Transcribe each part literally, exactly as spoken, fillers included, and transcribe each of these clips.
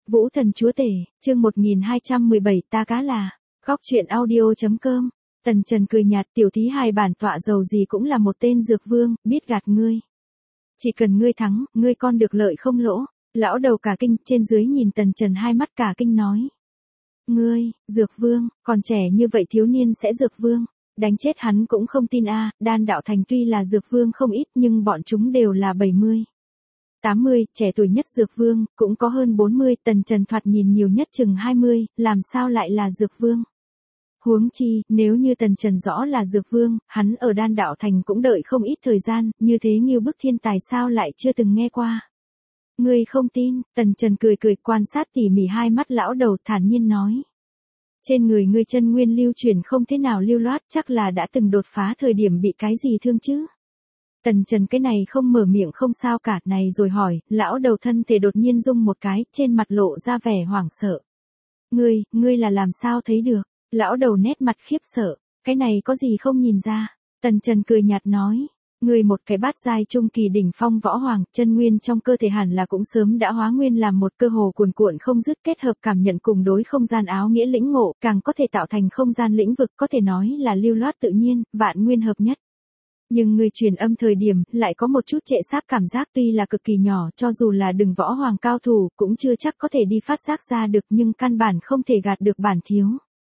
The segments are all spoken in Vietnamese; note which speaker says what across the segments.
Speaker 1: Vũ Thần Chúa Tể, chương một nghìn hai trăm mười bảy ta cá là, góc truyện audio.com. Tần Trần cười nhạt, tiểu thí hài bản tọa dầu gì cũng là một tên dược vương, biết gạt ngươi. Chỉ cần ngươi thắng, ngươi con được lợi không lỗ. Lão đầu cả kinh, trên dưới nhìn Tần Trần hai mắt cả kinh nói. Ngươi, dược vương, còn trẻ như vậy thiếu niên sẽ dược vương. Đánh chết hắn cũng không tin a. Đan đạo thành tuy là dược vương không ít nhưng bọn chúng đều là bảy mươi. tám mươi, trẻ tuổi nhất dược vương, cũng có hơn bốn mươi, Tần Trần thoạt nhìn nhiều nhất chừng hai mươi, làm sao lại là dược vương. Huống chi, nếu như Tần Trần rõ là dược vương, hắn ở đan đạo thành cũng đợi không ít thời gian, như thế Ngưu Bức Thiên Tài sao lại chưa từng nghe qua. Ngươi không tin, Tần Trần cười cười quan sát tỉ mỉ hai mắt lão đầu thản nhiên nói. Trên người ngươi chân nguyên lưu chuyển không thế nào lưu loát, chắc là đã từng đột phá thời điểm bị cái gì thương chứ. Tần Trần cái này không mở miệng không sao cả này rồi hỏi, lão đầu thân thể đột nhiên rung một cái, trên mặt lộ ra vẻ hoảng sợ. Ngươi, ngươi là làm sao thấy được? Lão đầu nét mặt khiếp sợ, cái này có gì không nhìn ra? Tần Trần cười nhạt nói, ngươi một cái bát giai trung kỳ đỉnh phong võ hoàng, chân nguyên trong cơ thể hẳn là cũng sớm đã hóa nguyên làm một cơ hồ cuồn cuộn không dứt kết hợp cảm nhận cùng đối không gian áo nghĩa lĩnh ngộ, càng có thể tạo thành không gian lĩnh vực, có thể nói là lưu loát tự nhiên, vạn nguyên hợp nhất. Nhưng người truyền âm thời điểm lại có một chút trệ sáp cảm giác tuy là cực kỳ nhỏ cho dù là đừng võ hoàng cao thủ cũng chưa chắc có thể đi phát giác ra được nhưng căn bản không thể gạt được bản thiếu.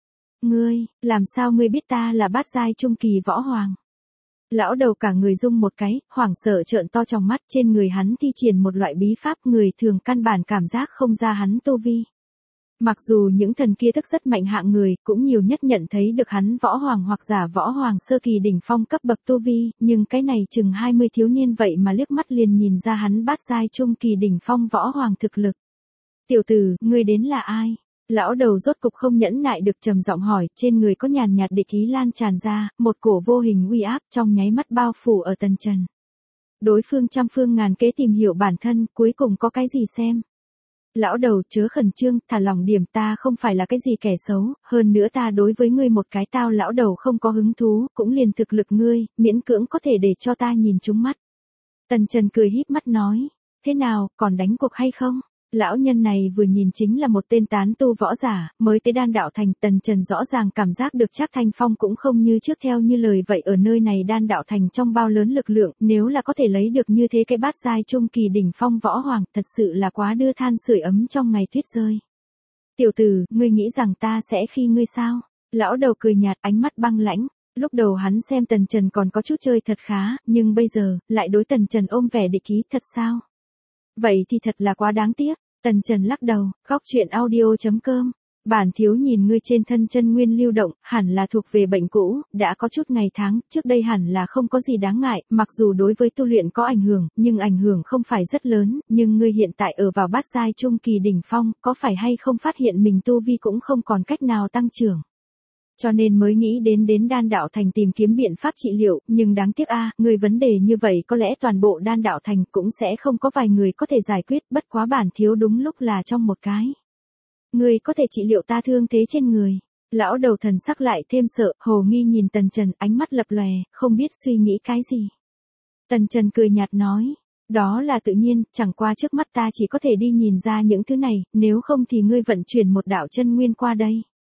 Speaker 1: Ngươi, làm sao ngươi biết ta là bát giai trung kỳ võ hoàng? Lão đầu cả người rung một cái, hoảng sợ trợn to trong mắt trên người hắn thi triển một loại bí pháp người thường căn bản cảm giác không ra hắn tu vi. Mặc dù những thần kia thức rất mạnh hạng người, cũng nhiều nhất nhận thấy được hắn võ hoàng hoặc giả võ hoàng sơ kỳ đỉnh phong cấp bậc tu vi, nhưng cái này chừng hai mươi thiếu niên vậy mà liếc mắt liền nhìn ra hắn bát giai trung kỳ đỉnh phong võ hoàng thực lực. Tiểu tử, ngươi đến là ai? Lão đầu rốt cục không nhẫn nại được trầm giọng hỏi, trên người có nhàn nhạt địch ý lan tràn ra, một cổ vô hình uy áp trong nháy mắt bao phủ ở Tần Trần. Đối phương trăm phương ngàn kế tìm hiểu bản thân, cuối cùng có cái gì xem? Lão đầu chớ khẩn trương, thả lòng điểm, ta không phải là cái gì kẻ xấu, hơn nữa ta đối với ngươi một cái tao lão đầu không có hứng thú, cũng liền thực lực ngươi, miễn cưỡng có thể để cho ta nhìn trúng mắt. Tần Trần cười híp mắt nói, thế nào, còn đánh cuộc hay không? Lão nhân này vừa nhìn chính là một tên tán tu võ giả, mới tới đan đạo thành. Tần Trần rõ ràng cảm giác được Trác Thanh Phong cũng không như trước theo như lời vậy ở nơi này đan đạo thành trong bao lớn lực lượng, nếu là có thể lấy được như thế cái bát giai trung kỳ đỉnh phong võ hoàng, thật sự là quá đưa than sưởi ấm trong ngày tuyết rơi. Tiểu tử, ngươi nghĩ rằng ta sẽ khi ngươi sao? Lão đầu cười nhạt, ánh mắt băng lãnh. Lúc đầu hắn xem Tần Trần còn có chút chơi thật khá, nhưng bây giờ, lại đối Tần Trần ôm vẻ địch ý, thật sao? Vậy thì thật là quá đáng tiếc. Tần Trần lắc đầu, góc truyện audio.com. Bản thiếu nhìn ngươi trên thân chân nguyên lưu động, hẳn là thuộc về bệnh cũ, đã có chút ngày tháng, trước đây hẳn là không có gì đáng ngại, mặc dù đối với tu luyện có ảnh hưởng, nhưng ảnh hưởng không phải rất lớn, nhưng ngươi hiện tại ở vào bát giai trung kỳ đỉnh phong, có phải hay không phát hiện mình tu vi cũng không còn cách nào tăng trưởng. Cho nên mới nghĩ đến đến đan đạo thành tìm kiếm biện pháp trị liệu, nhưng đáng tiếc a, à, người vấn đề như vậy có lẽ toàn bộ đan đạo thành cũng sẽ không có vài người có thể giải quyết, bất quá bản thiếu đúng lúc là trong một cái. Người có thể trị liệu ta thương thế trên người. Lão đầu thần sắc lại thêm sợ, hồ nghi nhìn Tần Trần, ánh mắt lập lòe, không biết suy nghĩ cái gì. Tần Trần cười nhạt nói, đó là tự nhiên, chẳng qua trước mắt ta chỉ có thể đi nhìn ra những thứ này, nếu không thì ngươi vận chuyển một đạo chân nguyên qua đây.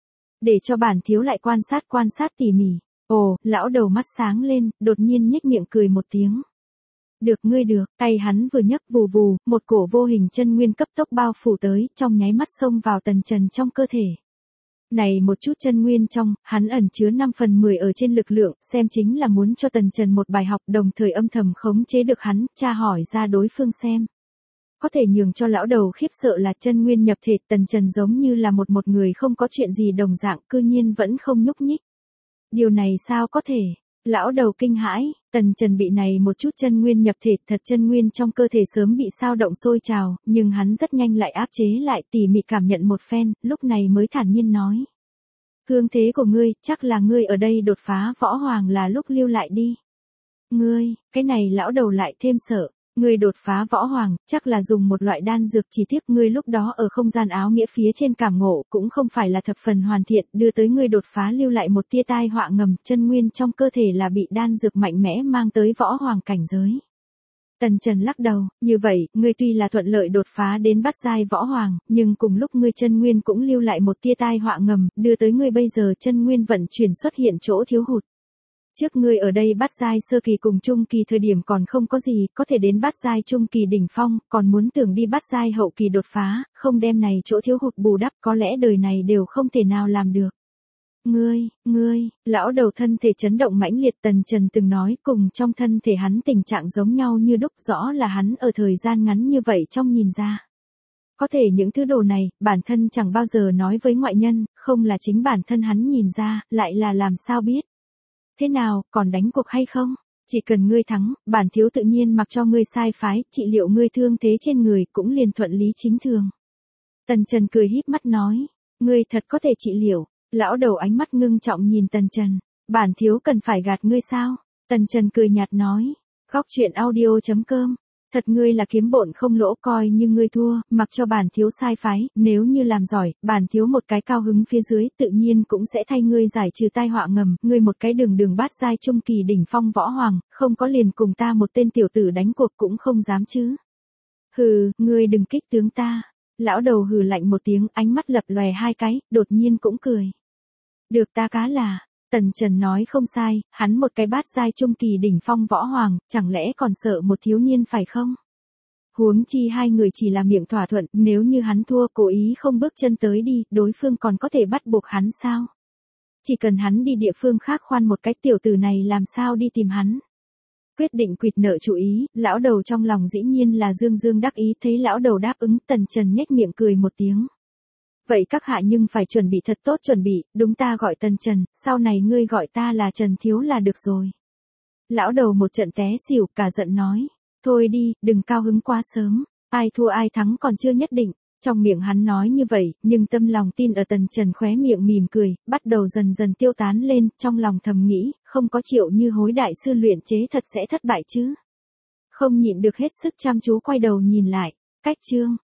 Speaker 1: Để cho bản thiếu lại quan sát quan sát tỉ mỉ. Ồ, lão đầu mắt sáng lên, đột nhiên nhếch miệng cười một tiếng. Được ngươi được, tay hắn vừa nhấc vù vù, một cổ vô hình chân nguyên cấp tốc bao phủ tới, trong nháy mắt xông vào Tần Trần trong cơ thể. Này một chút chân nguyên trong, hắn ẩn chứa năm phần mười ở trên lực lượng, xem chính là muốn cho Tần Trần một bài học, đồng thời âm thầm khống chế được hắn, tra hỏi ra đối phương xem. Có thể nhường cho lão đầu khiếp sợ là chân nguyên nhập thể. Tần Trần giống như là một một người không có chuyện gì đồng dạng, cư nhiên vẫn không nhúc nhích. Điều này sao có thể? Lão đầu kinh hãi, Tần Trần bị này một chút chân nguyên nhập thể, thật chân nguyên trong cơ thể sớm bị sao động sôi trào, nhưng hắn rất nhanh lại áp chế lại, tỉ mỉ cảm nhận một phen, lúc này mới thản nhiên nói. Thương thế của ngươi, chắc là ngươi ở đây đột phá võ hoàng là lúc lưu lại đi. Ngươi, cái này lão đầu lại thêm sợ. Ngươi đột phá võ hoàng, chắc là dùng một loại đan dược, chỉ tiếc ngươi lúc đó ở không gian áo nghĩa phía trên cảm ngộ, cũng không phải là thập phần hoàn thiện, đưa tới ngươi đột phá lưu lại một tia tai họa ngầm, chân nguyên trong cơ thể là bị đan dược mạnh mẽ mang tới võ hoàng cảnh giới. Tần Trần lắc đầu, như vậy, ngươi tuy là thuận lợi đột phá đến bát giai võ hoàng, nhưng cùng lúc ngươi chân nguyên cũng lưu lại một tia tai họa ngầm, đưa tới ngươi bây giờ chân nguyên vận chuyển xuất hiện chỗ thiếu hụt. Trước ngươi ở đây bát giai sơ kỳ cùng trung kỳ thời điểm còn không có gì, có thể đến bát giai trung kỳ đỉnh phong, còn muốn tưởng đi bát giai hậu kỳ đột phá, không đem này chỗ thiếu hụt bù đắp, có lẽ đời này đều không thể nào làm được. Ngươi, ngươi, lão đầu thân thể chấn động mãnh liệt. Tần Trần từng nói cùng trong thân thể hắn tình trạng giống nhau như đúc, rõ là hắn ở thời gian ngắn như vậy trong nhìn ra. Có thể những thứ đồ này, bản thân chẳng bao giờ nói với ngoại nhân, không là chính bản thân hắn nhìn ra, lại là làm sao biết. Thế nào, còn đánh cuộc hay không? Chỉ cần ngươi thắng, bản thiếu tự nhiên mặc cho ngươi sai phái, trị liệu ngươi thương thế trên người cũng liền thuận lý chính thường. Tần Trần cười híp mắt nói, ngươi thật có thể trị liệu. Lão đầu ánh mắt ngưng trọng nhìn Tần Trần, bản thiếu cần phải gạt ngươi sao? Tần Trần cười nhạt nói, góc truyện audio chấm com, thật ngươi là kiếm bộn không lỗ, coi như ngươi thua, mặc cho bản thiếu sai phái, nếu như làm giỏi, bản thiếu một cái cao hứng phía dưới tự nhiên cũng sẽ thay ngươi giải trừ tai họa ngầm, ngươi một cái đường đường bát giai trung kỳ đỉnh phong võ hoàng, không có liền cùng ta một tên tiểu tử đánh cuộc cũng không dám chứ. Hừ, ngươi đừng kích tướng ta. Lão đầu hừ lạnh một tiếng, ánh mắt lập lòe hai cái, đột nhiên cũng cười. Được ta cá là, Tần Trần nói không sai, hắn một cái bát giai trung kỳ đỉnh phong võ hoàng, chẳng lẽ còn sợ một thiếu niên phải không? Huống chi hai người chỉ là miệng thỏa thuận, nếu như hắn thua cố ý không bước chân tới đi, đối phương còn có thể bắt buộc hắn sao? Chỉ cần hắn đi địa phương khác khoan một cách, tiểu tử này làm sao đi tìm hắn? Quyết định quỵt nợ chủ ý, lão đầu trong lòng dĩ nhiên là dương dương đắc ý, thấy lão đầu đáp ứng, Tần Trần nhếch miệng cười một tiếng. Vậy các hạ nhưng phải chuẩn bị thật tốt, chuẩn bị, đúng ta gọi Tần Trần, sau này ngươi gọi ta là Trần Thiếu là được rồi. Lão đầu một trận té xỉu, cả giận nói, thôi đi, đừng cao hứng quá sớm, ai thua ai thắng còn chưa nhất định. Trong miệng hắn nói như vậy, nhưng tâm lòng tin ở Tần Trần khóe miệng mỉm cười, bắt đầu dần dần tiêu tán lên, trong lòng thầm nghĩ, không có Triệu Như Hối đại sư luyện chế thật sẽ thất bại chứ. Không nhịn được hết sức chăm chú quay đầu nhìn lại, cách chương.